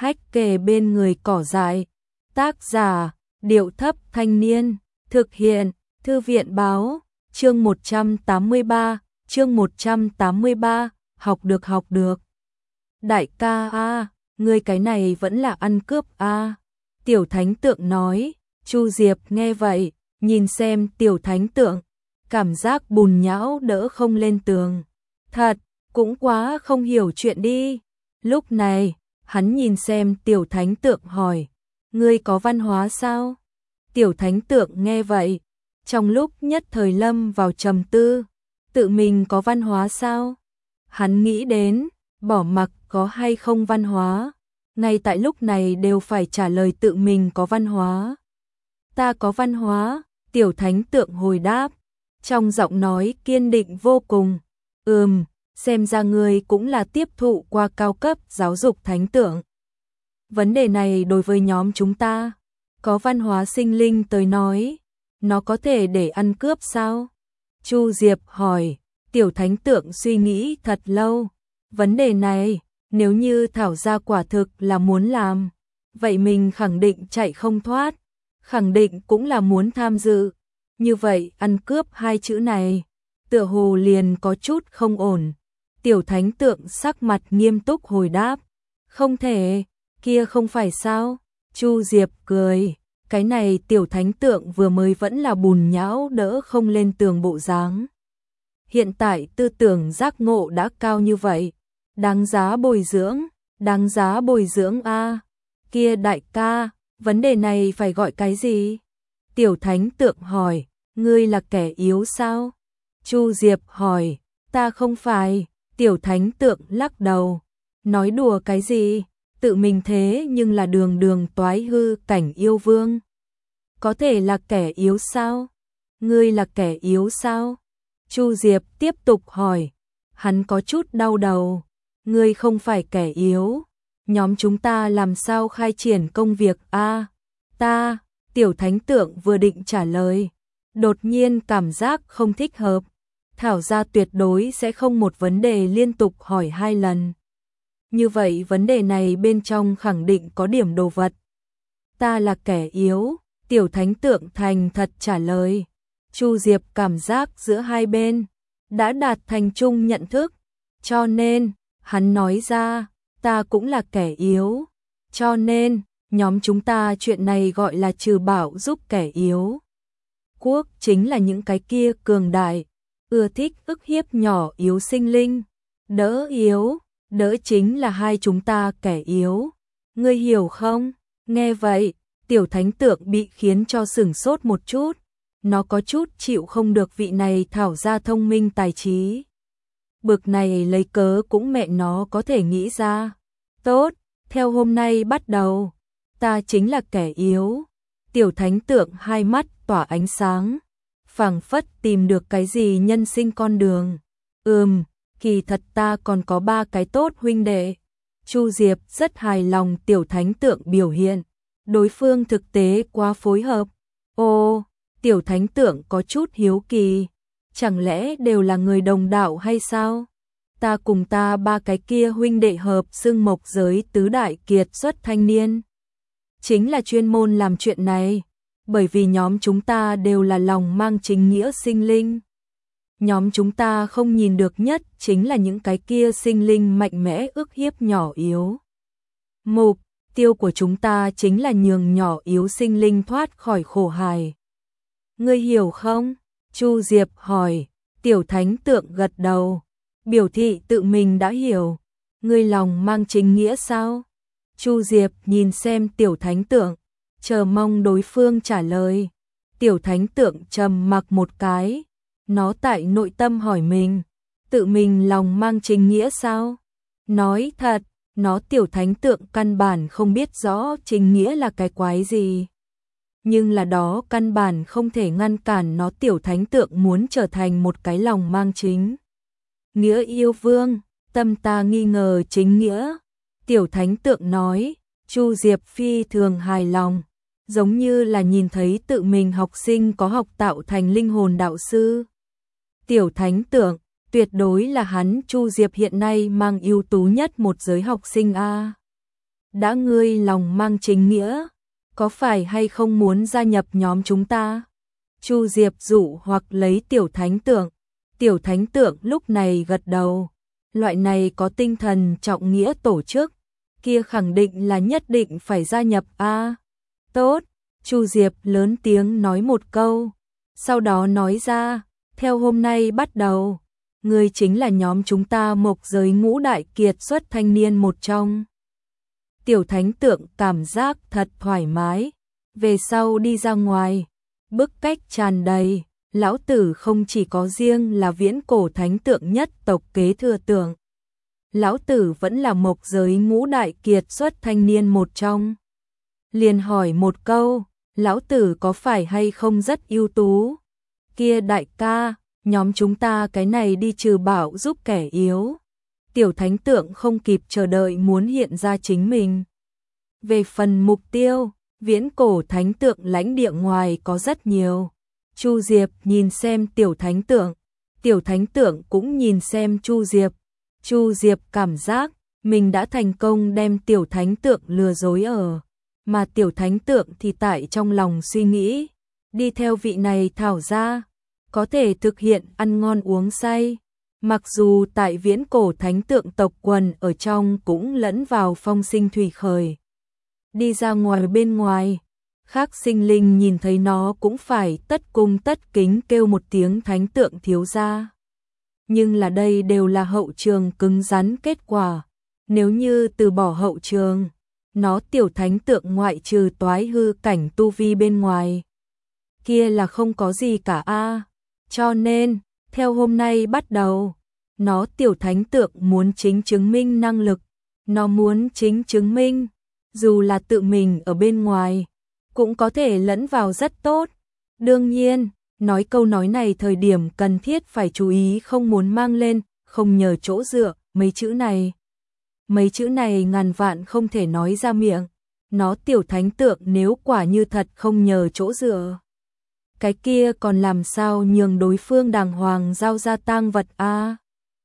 hách kề bên người cỏ dại. Tác giả, Điệu Thấp Thanh Niên. Thực hiện, Thư viện Báo. Chương 183, học được. Đại ca a, ngươi cái này vẫn là ăn cướp a. Tiểu Thánh Tượng nói. Chu Diệp nghe vậy, nhìn xem Tiểu Thánh Tượng, cảm giác bùn nhão đỡ không lên tường. Thật, cũng quá không hiểu chuyện đi. Lúc này, hắn nhìn xem Tiểu Thánh Tượng hỏi, ngươi có văn hóa sao? Tiểu Thánh Tượng nghe vậy, trong lúc nhất thời lâm vào trầm tư, tự mình có văn hóa sao? Hắn nghĩ đến, bỏ mặc có hay không văn hóa, ngay tại lúc này đều phải trả lời tự mình có văn hóa. Ta có văn hóa, Tiểu Thánh Tượng hồi đáp, trong giọng nói kiên định vô cùng. Xem ra ngươi cũng là tiếp thụ qua cao cấp giáo dục thánh tượng. Vấn đề này đối với nhóm chúng ta, có văn hóa sinh linh tới nói, nó có thể để ăn cướp sao? Chu Diệp hỏi. Tiểu Thánh Tượng suy nghĩ thật lâu. Vấn đề này, nếu như thảo ra quả thực là muốn làm, vậy mình khẳng định chạy không thoát, khẳng định cũng là muốn tham dự. Như vậy ăn cướp hai chữ này, tựa hồ liền có chút không ổn. Tiểu Thánh Tượng sắc mặt nghiêm túc hồi đáp, không thể, kia không phải sao? Chu Diệp cười, cái này Tiểu Thánh Tượng vừa mới vẫn là bùn nhão đỡ không lên tường bộ dáng. Hiện tại tư tưởng giác ngộ đã cao như vậy, đáng giá bồi dưỡng a. Kia đại ca, vấn đề này phải gọi cái gì? Tiểu Thánh Tượng hỏi, ngươi là kẻ yếu sao? Chu Diệp hỏi, ta không phải. Tiểu Thánh Tượng lắc đầu, nói đùa cái gì, tự mình thế nhưng là đường toái hư cảnh yêu vương. Có thể là kẻ yếu sao? Ngươi là kẻ yếu sao? Chu Diệp tiếp tục hỏi, hắn có chút đau đầu, ngươi không phải kẻ yếu, nhóm chúng ta làm sao khai triển công việc a? Ta, Tiểu Thánh Tượng vừa định trả lời, đột nhiên cảm giác không thích hợp. Thảo ra tuyệt đối sẽ không một vấn đề liên tục hỏi hai lần. Như vậy vấn đề này bên trong khẳng định có điểm đồ vật. Ta là kẻ yếu, Tiểu Thánh Tượng thành thật trả lời. Chu Diệp cảm giác giữa hai bên đã đạt thành chung nhận thức, cho nên hắn nói ra, ta cũng là kẻ yếu, cho nên nhóm chúng ta chuyện này gọi là trừ bạo giúp kẻ yếu. Quốc chính là những cái kia cường đại, ưa thích ức hiếp nhỏ yếu sinh linh, đỡ chính là hai chúng ta kẻ yếu. Ngươi hiểu không? Nghe vậy, Tiểu Thánh Tượng bị khiến cho sửng sốt một chút, nó có chút chịu không được vị này thảo ra thông minh tài trí. Bực này lấy cớ cũng mẹ nó có thể nghĩ ra. Tốt, theo hôm nay bắt đầu, ta chính là kẻ yếu. Tiểu Thánh Tượng hai mắt tỏa ánh sáng, phảng phất tìm được cái gì nhân sinh con đường. Kỳ thật ta còn có 3 cái tốt huynh đệ. Chu Diệp rất hài lòng Tiểu Thánh Tượng biểu hiện, đối phương thực tế quá phối hợp. Ô, Tiểu Thánh Tượng có chút hiếu kỳ, chẳng lẽ đều là người đồng đạo hay sao? Ta cùng ta 3 cái kia huynh đệ hợp xưng Mộc Giới tứ đại kiệt xuất thanh niên, chính là chuyên môn làm chuyện này. Bởi vì nhóm chúng ta đều là lòng mang chính nghĩa sinh linh. Nhóm chúng ta không nhìn được nhất chính là những cái kia sinh linh mạnh mẽ ức hiếp nhỏ yếu. Mục tiêu của chúng ta chính là nhường nhỏ yếu sinh linh thoát khỏi khổ hài. Ngươi hiểu không? Chu Diệp hỏi. Tiểu Thánh Tượng gật đầu, biểu thị tự mình đã hiểu. Ngươi lòng mang chính nghĩa sao? Chu Diệp nhìn xem Tiểu Thánh Tượng, chờ mong đối phương trả lời. Tiểu Thánh Tượng trầm mặc một cái, nó tại nội tâm hỏi mình, tự mình lòng mang chính nghĩa sao? Nói thật, nó Tiểu Thánh Tượng căn bản không biết rõ chính nghĩa là cái quái gì. Nhưng là đó căn bản không thể ngăn cản nó Tiểu Thánh Tượng muốn trở thành một cái lòng mang chính nghĩa yêu vương. Tâm ta nghi ngờ chính nghĩa. Tiểu Thánh Tượng nói. Chu Diệp phi thường hài lòng, giống như là nhìn thấy tự mình học sinh có học tạo thành linh hồn đạo sư. Tiểu Thánh Tượng, tuyệt đối là hắn Chu Diệp hiện nay mang ưu tú nhất một giới học sinh a. đã ngươi lòng mang chính nghĩa, có phải hay không muốn gia nhập nhóm chúng ta? Chu Diệp dụ hoặc lấy tiểu thánh tượng. Tiểu thánh tượng lúc này gật đầu. Loại này có tinh thần trọng nghĩa tổ chức, kia khẳng định là nhất định phải gia nhập a. Tốt, Chu Diệp lớn tiếng nói một câu, sau đó nói ra, theo hôm nay bắt đầu, ngươi chính là nhóm chúng ta mộc giới ngũ đại kiệt xuất thanh niên một trong. Tiểu thánh tượng cảm giác thật thoải mái, về sau đi ra ngoài, bức cách tràn đầy, lão tử không chỉ có riêng là viễn cổ thánh tượng nhất tộc kế thừa tượng. Lão tử vẫn là mộc giới ngũ đại kiệt xuất thanh niên một trong. Liền hỏi một câu, lão tử có phải hay không rất ưu tú? Kia đại ca, nhóm chúng ta cái này đi trừ bạo giúp kẻ yếu. Tiểu thánh tượng không kịp chờ đợi muốn hiện ra chính mình. Về phần mục tiêu, viễn cổ thánh tượng lãnh địa ngoài có rất nhiều. Chu Diệp nhìn xem tiểu thánh tượng cũng nhìn xem Chu Diệp. Chu Diệp cảm giác mình đã thành công đem tiểu thánh tượng lừa dối ở, mà tiểu thánh tượng thì tại trong lòng suy nghĩ, đi theo vị này thảo ra, có thể thực hiện ăn ngon uống say. Mặc dù tại viễn cổ thánh tượng tộc quần ở trong cũng lẫn vào phong sinh thủy khởi. Đi ra ngoài bên ngoài, khác sinh linh nhìn thấy nó cũng phải tất cung tất kính kêu một tiếng thánh tượng thiếu gia. Nhưng là đây đều là hậu trường cứng rắn kết quả. Nếu như từ bỏ hậu trường, nó tiểu thánh tượng ngoại trừ toái hư cảnh tu vi bên ngoài, kia là không có gì cả a. Cho nên, theo hôm nay bắt đầu, nó tiểu thánh tượng muốn chính chứng minh năng lực, nó muốn chính chứng minh, dù là tự mình ở bên ngoài, cũng có thể lẫn vào rất tốt. Đương nhiên, nói câu nói này thời điểm cần thiết phải chú ý không muốn mang lên, không nhờ chỗ dựa, mấy chữ này. Mấy chữ này ngàn vạn không thể nói ra miệng, nó tiểu thánh tượng nếu quả như thật không nhờ chỗ dựa. Cái kia còn làm sao nhường đối phương đàng hoàng giao ra tang vật a?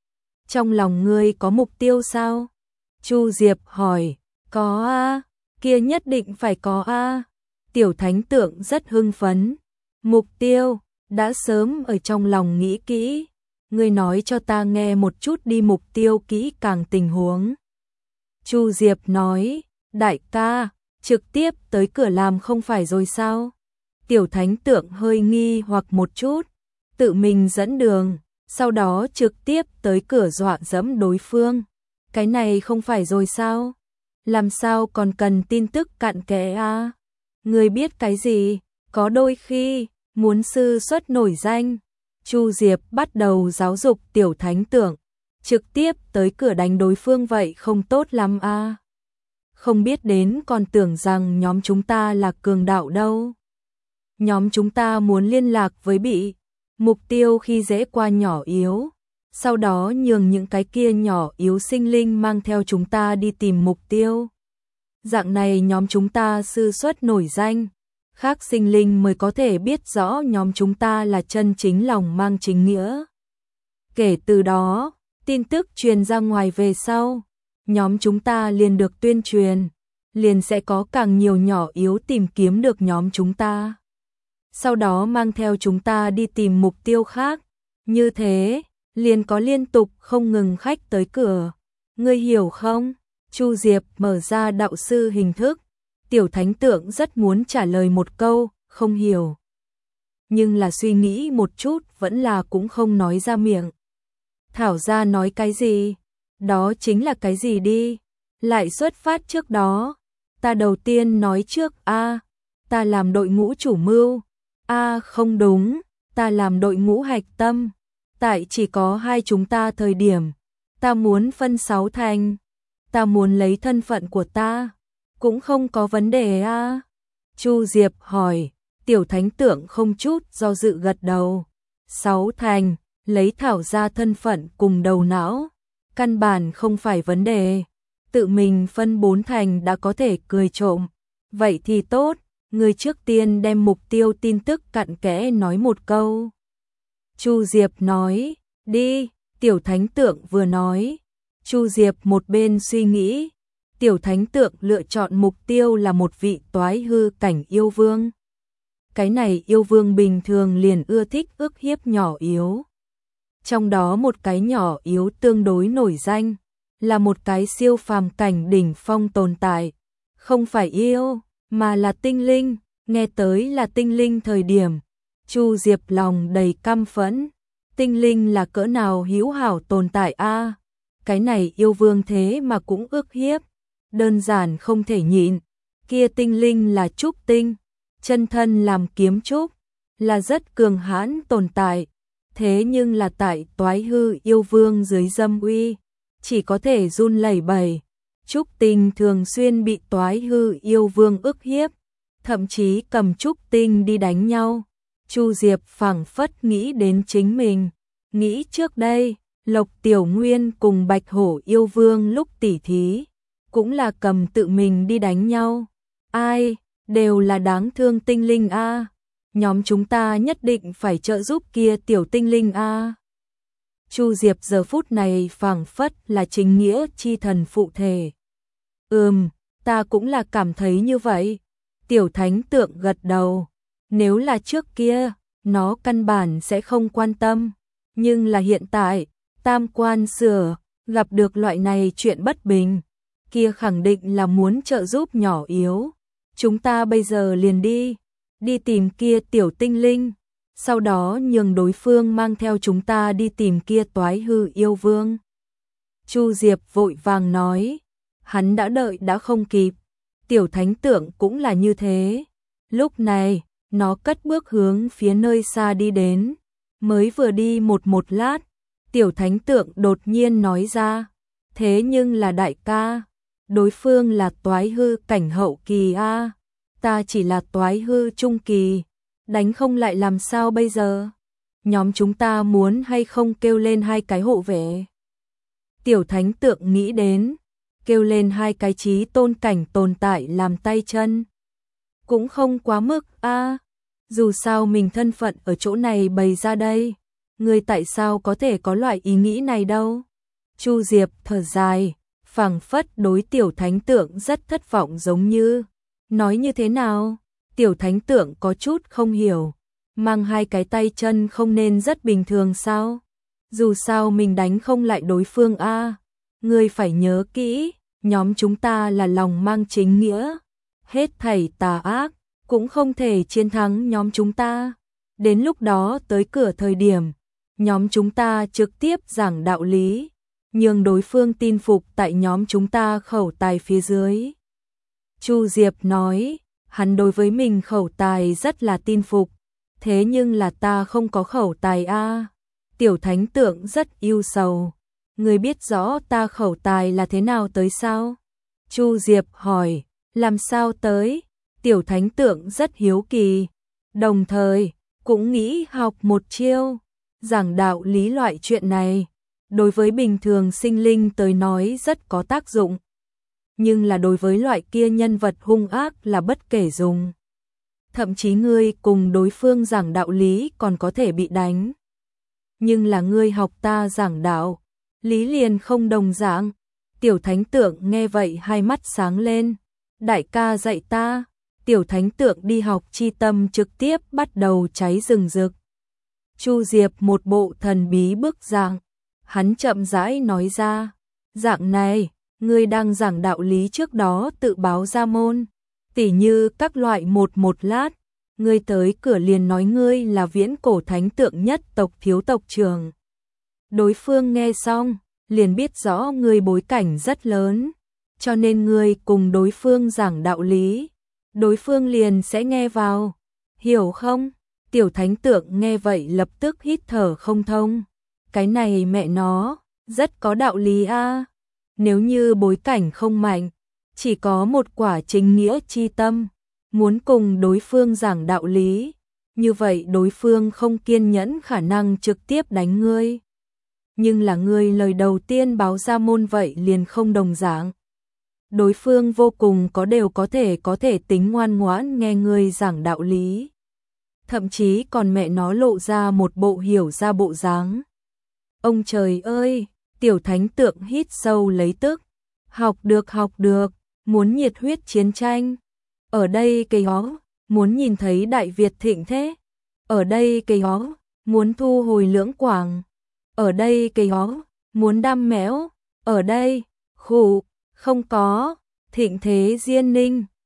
Trong lòng ngươi có mục tiêu sao? Chu Diệp hỏi, có a, kia nhất định phải có a. Tiểu thánh tượng rất hưng phấn. Mục tiêu, đã sớm ở trong lòng nghĩ kỹ. Ngươi nói cho ta nghe một chút đi mục tiêu kỹ càng tình huống. Chu Diệp nói, đại ca, trực tiếp tới cửa làm không phải rồi sao? Tiểu thánh tượng hơi nghi hoặc một chút, tự mình dẫn đường, sau đó trực tiếp tới cửa dọa dẫm đối phương. Cái này không phải rồi sao? Làm sao còn cần tin tức cặn kẽ a? Ngươi biết cái gì? Có đôi khi, muốn sư xuất nổi danh. Chu Diệp bắt đầu giáo dục tiểu thánh tượng, trực tiếp tới cửa đánh đối phương vậy không tốt lắm a. Không biết đến còn tưởng rằng nhóm chúng ta là cường đạo đâu. Nhóm chúng ta muốn liên lạc với bị mục tiêu khi dễ qua nhỏ yếu, sau đó nhường những cái kia nhỏ yếu sinh linh mang theo chúng ta đi tìm mục tiêu. Dạng này nhóm chúng ta sư xuất nổi danh, khác sinh linh mới có thể biết rõ nhóm chúng ta là chân chính lòng mang chính nghĩa. Kể từ đó, tin tức truyền ra ngoài về sau, nhóm chúng ta liền được tuyên truyền, liền sẽ có càng nhiều nhỏ yếu tìm kiếm được nhóm chúng ta. Sau đó mang theo chúng ta đi tìm mục tiêu khác, như thế, liền có liên tục không ngừng khách tới cửa. Ngươi hiểu không? Chu Diệp mở ra đạo sư hình thức, tiểu thánh tượng rất muốn trả lời một câu, không hiểu. Nhưng là suy nghĩ một chút vẫn là cũng không nói ra miệng. Thảo ra nói cái gì? Đó chính là cái gì đi? Lại xuất phát trước đó. Ta đầu tiên nói trước a, ta làm đội ngũ chủ mưu. A không đúng, ta làm đội ngũ hạch tâm. Tại chỉ có hai chúng ta thời điểm, ta muốn phân 6 thành. Ta muốn lấy thân phận của ta, cũng không có vấn đề a. Chu Diệp hỏi, tiểu thánh tượng không chút do dự gật đầu. 6 thành, lấy thảo ra thân phận cùng đầu não, căn bản không phải vấn đề. Tự mình phân 4 thành đã có thể cười trộm. Vậy thì tốt, người trước tiên đem mục tiêu tin tức cặn kẽ nói một câu. Chu Diệp nói, đi, tiểu thánh tượng vừa nói. Chu Diệp một bên suy nghĩ, Tiểu thánh tượng lựa chọn mục tiêu là một vị toái hư cảnh yêu vương. Cái này yêu vương bình thường liền ưa thích ức hiếp nhỏ yếu. Trong đó một cái nhỏ yếu tương đối nổi danh, là một cái siêu phàm cảnh đỉnh phong tồn tại. Không phải yêu, mà là tinh linh. Nghe tới là tinh linh thời điểm, Chu Diệp lòng đầy căm phẫn. Tinh linh là cỡ nào hữu hảo tồn tại a? Cái này yêu vương thế mà cũng ức hiếp, đơn giản không thể nhịn. Kia tinh linh là trúc tinh, chân thân làm kiếm trúc, là rất cường hãn tồn tại. Thế nhưng là tại toái hư yêu vương dưới dâm uy, chỉ có thể run lẩy bẩy. Trúc tinh thường xuyên bị toái hư yêu vương ức hiếp, thậm chí cầm trúc tinh đi đánh nhau. Chu Diệp phảng phất nghĩ đến chính mình, nghĩ trước đây, Lộc Tiểu Nguyên cùng Bạch Hổ yêu vương lúc tỉ thí, cũng là cầm tự mình đi đánh nhau. Ai, đều là đáng thương tinh linh a. Nhóm chúng ta nhất định phải trợ giúp kia tiểu tinh linh a. Chu Diệp giờ phút này phảng phất là chính nghĩa chi thần phụ thể. Ta cũng là cảm thấy như vậy. Tiểu thánh tượng gật đầu. Nếu là trước kia, nó căn bản sẽ không quan tâm. Nhưng là hiện tại, tam quan sửa, gặp được loại này chuyện bất bình, kia khẳng định là muốn trợ giúp nhỏ yếu. Chúng ta bây giờ liền đi tìm kia tiểu tinh linh, sau đó nhường đối phương mang theo chúng ta đi tìm kia toái hư yêu vương. Chu Diệp vội vàng nói, hắn đã đợi đã không kịp. Tiểu thánh tượng cũng là như thế. Lúc này, nó cất bước hướng phía nơi xa đi đến. Mới vừa đi một lát, tiểu thánh tượng đột nhiên nói ra, thế nhưng là đại ca, đối phương là toái hư cảnh hậu kỳ a, ta chỉ là toái hư trung kỳ, đánh không lại làm sao bây giờ? Nhóm chúng ta muốn hay không kêu lên 2 cái hộ vệ? Tiểu thánh tượng nghĩ đến, kêu lên 2 cái chí tôn cảnh tồn tại làm tay chân. Cũng không quá mức a, dù sao mình thân phận ở chỗ này bày ra đây, người tại sao có thể có loại ý nghĩ này đâu? Chu Diệp thở dài, phảng phất đối tiểu thánh tượng rất thất vọng giống như. Nói như thế nào? Tiểu thánh tượng có chút không hiểu. Mang 2 cái tay chân không nên rất bình thường sao? Dù sao mình đánh không lại đối phương a. Ngươi phải nhớ kỹ, nhóm chúng ta là lòng mang chính nghĩa. Hết thảy tà ác, cũng không thể chiến thắng nhóm chúng ta. Đến lúc đó tới cửa thời điểm, nhóm chúng ta trực tiếp giảng đạo lý, nhường đối phương tin phục tại nhóm chúng ta khẩu tài phía dưới. Chu Diệp nói, hắn đối với mình khẩu tài rất là tin phục, thế nhưng là ta không có khẩu tài a. Tiểu thánh tượng rất yêu sầu, người biết rõ ta khẩu tài là thế nào tới sao? Chu Diệp hỏi, làm sao tới? Tiểu thánh tượng rất hiếu kỳ, đồng thời cũng nghĩ học một chiêu, giảng đạo lý loại chuyện này, đối với bình thường sinh linh tới nói rất có tác dụng. Nhưng là đối với loại kia nhân vật hung ác là bất kể dùng. Thậm chí ngươi cùng đối phương giảng đạo lý còn có thể bị đánh. Nhưng là ngươi học ta giảng đạo, lý liền không đồng dạng. Tiểu thánh tượng nghe vậy 2 mắt sáng lên. Đại ca dạy ta. Tiểu thánh tượng đi học chi tâm trực tiếp bắt đầu cháy rừng rực. Chu Diệp một bộ thần bí bức dạng. Hắn chậm rãi nói ra. Dạng này, ngươi đang giảng đạo lý trước đó tự báo ra môn. Tỉ như các loại một lát. Ngươi tới cửa liền nói ngươi là viễn cổ thánh tượng nhất tộc thiếu tộc trưởng. Đối phương nghe xong, liền biết rõ ngươi bối cảnh rất lớn. Cho nên ngươi cùng đối phương giảng đạo lý, đối phương liền sẽ nghe vào. Hiểu không? Tiểu thánh tượng nghe vậy lập tức hít thở không thông. Cái này mẹ nó, rất có đạo lý a. Nếu như bối cảnh không mạnh, chỉ có một quả chính nghĩa chi tâm, muốn cùng đối phương giảng đạo lý, như vậy đối phương không kiên nhẫn khả năng trực tiếp đánh ngươi. Nhưng là ngươi lời đầu tiên báo ra môn vậy liền không đồng dạng. Đối phương vô cùng đều có thể tính ngoan ngoãn nghe ngươi giảng đạo lý. Thậm chí còn mẹ nó lộ ra một bộ hiểu ra bộ dáng. Ông trời ơi, tiểu thánh tượng hít sâu lấy tức. học được, muốn nhiệt huyết chiến tranh. Ở đây cây ó, muốn nhìn thấy Đại Việt thịnh thế. Ở đây cây ó, muốn thu hồi Lưỡng Quảng. Ở đây cây ó, muốn đam mẽo. Ở đây, khụ, không có, thịnh thế Diên Ninh.